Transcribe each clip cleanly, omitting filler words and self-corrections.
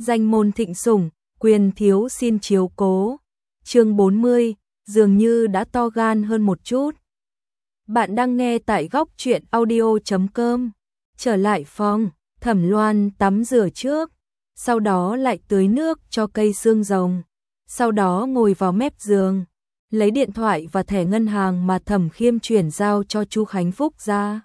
danh môn thịnh sủng, quyền thiếu xin chiếu cố. Chương 40, dường như đã to gan hơn một chút. Bạn đang nghe tại góc truyện audio.com. Trở lại phòng, Thẩm Loan tắm rửa trước, sau đó lại tưới nước cho cây xương rồng, sau đó ngồi vào mép giường, lấy điện thoại và thẻ ngân hàng mà Thẩm Khiêm chuyển giao cho Chu Khánh Phúc ra.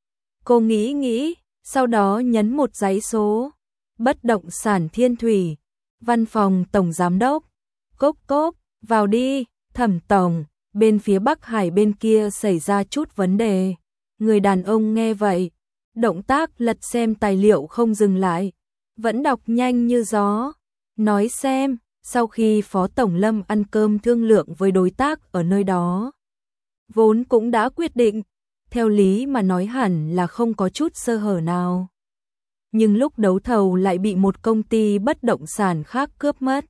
Cô nghĩ, sau đó nhấn một dãy số. Bất động sản Thiên Thủy, văn phòng tổng giám đốc. Cốp cốp, vào đi, Thẩm tổng, bên phía Bắc Hải bên kia xảy ra chút vấn đề. Người đàn ông nghe vậy, động tác lật xem tài liệu không dừng lại, vẫn đọc nhanh như gió. Nói xem, sau khi Phó Tổng Lâm ăn cơm thương lượng với đối tác ở nơi đó, vốn cũng đã quyết định, theo lý mà nói hẳn là không có chút sơ hở nào. Nhưng lúc đấu thầu lại bị một công ty bất động sản khác cướp mất.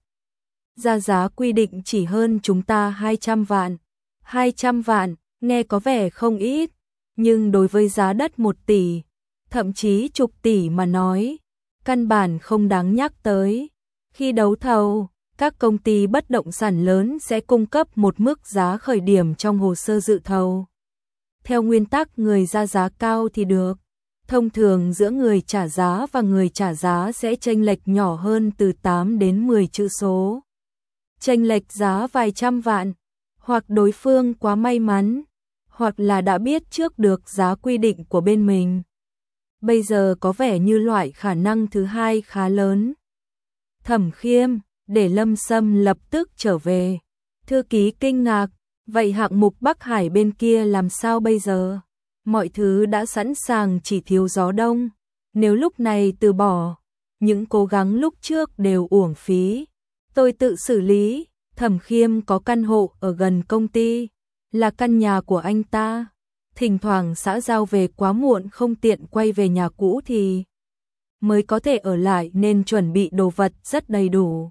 Ra giá quy định chỉ hơn chúng ta 200 vạn. 200 vạn, nghe có vẻ không ít, nhưng đối với giá đất 1 tỷ, thậm chí chục tỷ mà nói, căn bản không đáng nhắc tới. Khi đấu thầu, các công ty bất động sản lớn sẽ cung cấp một mức giá khởi điểm trong hồ sơ dự thầu. Theo nguyên tắc người ra giá cao thì được. Thông thường giữa người trả giá và người trả giá sẽ chênh lệch nhỏ hơn từ 8 đến 10 chữ số. Chênh lệch giá vài trăm vạn, hoặc đối phương quá may mắn, hoặc là đã biết trước được giá quy định của bên mình. Bây giờ có vẻ như loại khả năng thứ hai khá lớn. Thẩm Khiêm, để Lâm Sâm lập tức trở về. Thư ký kinh ngạc, vậy hạng mục Bắc Hải bên kia làm sao bây giờ? Mọi thứ đã sẵn sàng chỉ thiếu gió đông. Nếu lúc này từ bỏ, những cố gắng lúc trước đều uổng phí. Tôi tự xử lý. Thẩm Khiêm có căn hộ ở gần công ty, là căn nhà của anh ta. Thỉnh thoảng xã giao về quá muộn không tiện quay về nhà cũ thì mới có thể ở lại nên chuẩn bị đồ vật rất đầy đủ.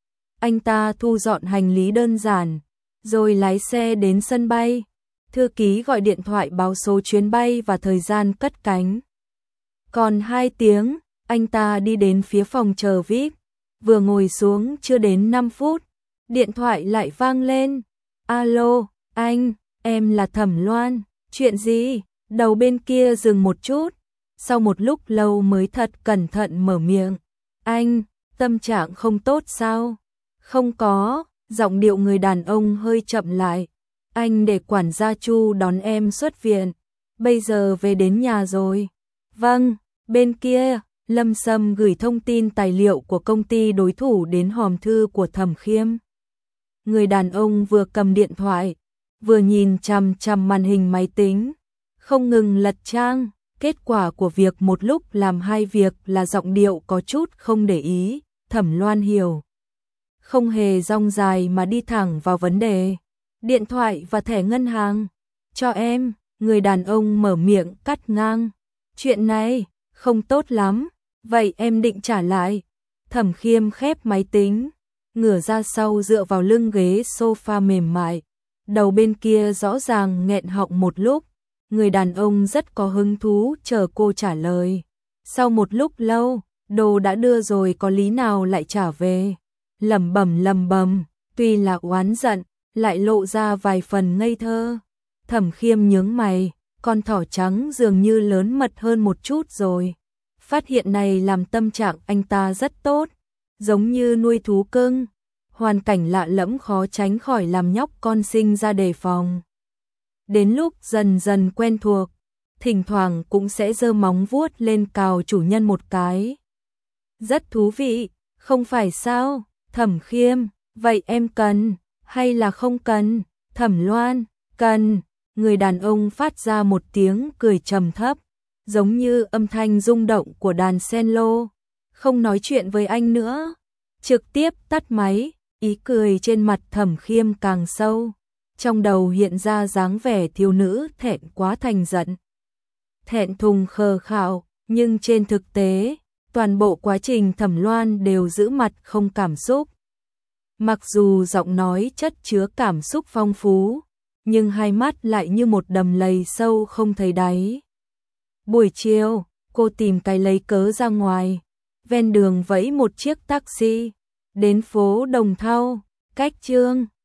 Anh ta thu dọn hành lý đơn giản, rồi lái xe đến sân bay. Thư ký gọi điện thoại báo số chuyến bay và thời gian cất cánh. Còn 2 tiếng, anh ta đi đến phía phòng chờ VIP. Vừa ngồi xuống chưa đến 5 phút, điện thoại lại vang lên. Alo, anh, em là Thẩm Loan, chuyện gì? Đầu bên kia dừng một chút, sau một lúc lâu mới thật cẩn thận mở miệng. Anh, tâm trạng không tốt sao? Không có, giọng điệu người đàn ông hơi chậm lại. Anh để quản gia Chu đón em xuất viện, bây giờ về đến nhà rồi. Vâng, bên kia, Lâm Sâm gửi thông tin tài liệu của công ty đối thủ đến hòm thư của Thẩm Khiêm. Người đàn ông vừa cầm điện thoại, vừa nhìn chằm chằm màn hình máy tính, không ngừng lật trang. Kết quả của việc một lúc làm 2 việc là giọng điệu có chút không để ý. Thẩm Loan hiểu, không hề rong dài mà đi thẳng vào vấn đề. Điện thoại và thẻ ngân hàng, cho em. Người đàn ông mở miệng cắt ngang. Chuyện này không tốt lắm, vậy em định trả lại. Thẩm Khiêm khép máy tính, ngửa ra sau dựa vào lưng ghế sofa mềm mại. Đầu bên kia rõ ràng nghẹn họng một lúc. Người đàn ông rất có hứng thú chờ cô trả lời. Sau một lúc lâu, đồ đã đưa rồi có lý nào lại trả về. Lẩm bẩm, tuy là oán giận, lại lộ ra vài phần ngây thơ. Thẩm Khiêm nhướng mày, con thỏ trắng dường như lớn mật hơn một chút rồi. Phát hiện này làm tâm trạng anh ta rất tốt, giống như nuôi thú cưng. Hoàn cảnh lạ lẫm khó tránh khỏi làm nhóc con sinh ra đề phòng. Đến lúc dần dần quen thuộc, thỉnh thoảng cũng sẽ giơ móng vuốt lên cào chủ nhân một cái. Rất thú vị, không phải sao? Thẩm Khiêm, vậy em cần hay là không cần? Thẩm Loan, cần. Người đàn ông phát ra một tiếng cười trầm thấp, giống như âm thanh rung động của đàn cello. Không nói chuyện với anh nữa, trực tiếp tắt máy. Ý cười trên mặt Thẩm Khiêm càng sâu, trong đầu hiện ra dáng vẻ thiếu nữ thẹn quá thành giận. Thẹn thùng khờ khạo, nhưng trên thực tế, toàn bộ quá trình Thẩm Loan đều giữ mặt không cảm xúc. Mặc dù giọng nói chất chứa cảm xúc phong phú, nhưng hai mắt lại như một đầm lầy sâu không thấy đáy. Buổi chiều, cô tìm cái lấy cớ ra ngoài, ven đường vẫy một chiếc taxi, đến phố Đồng Thau, cách Chương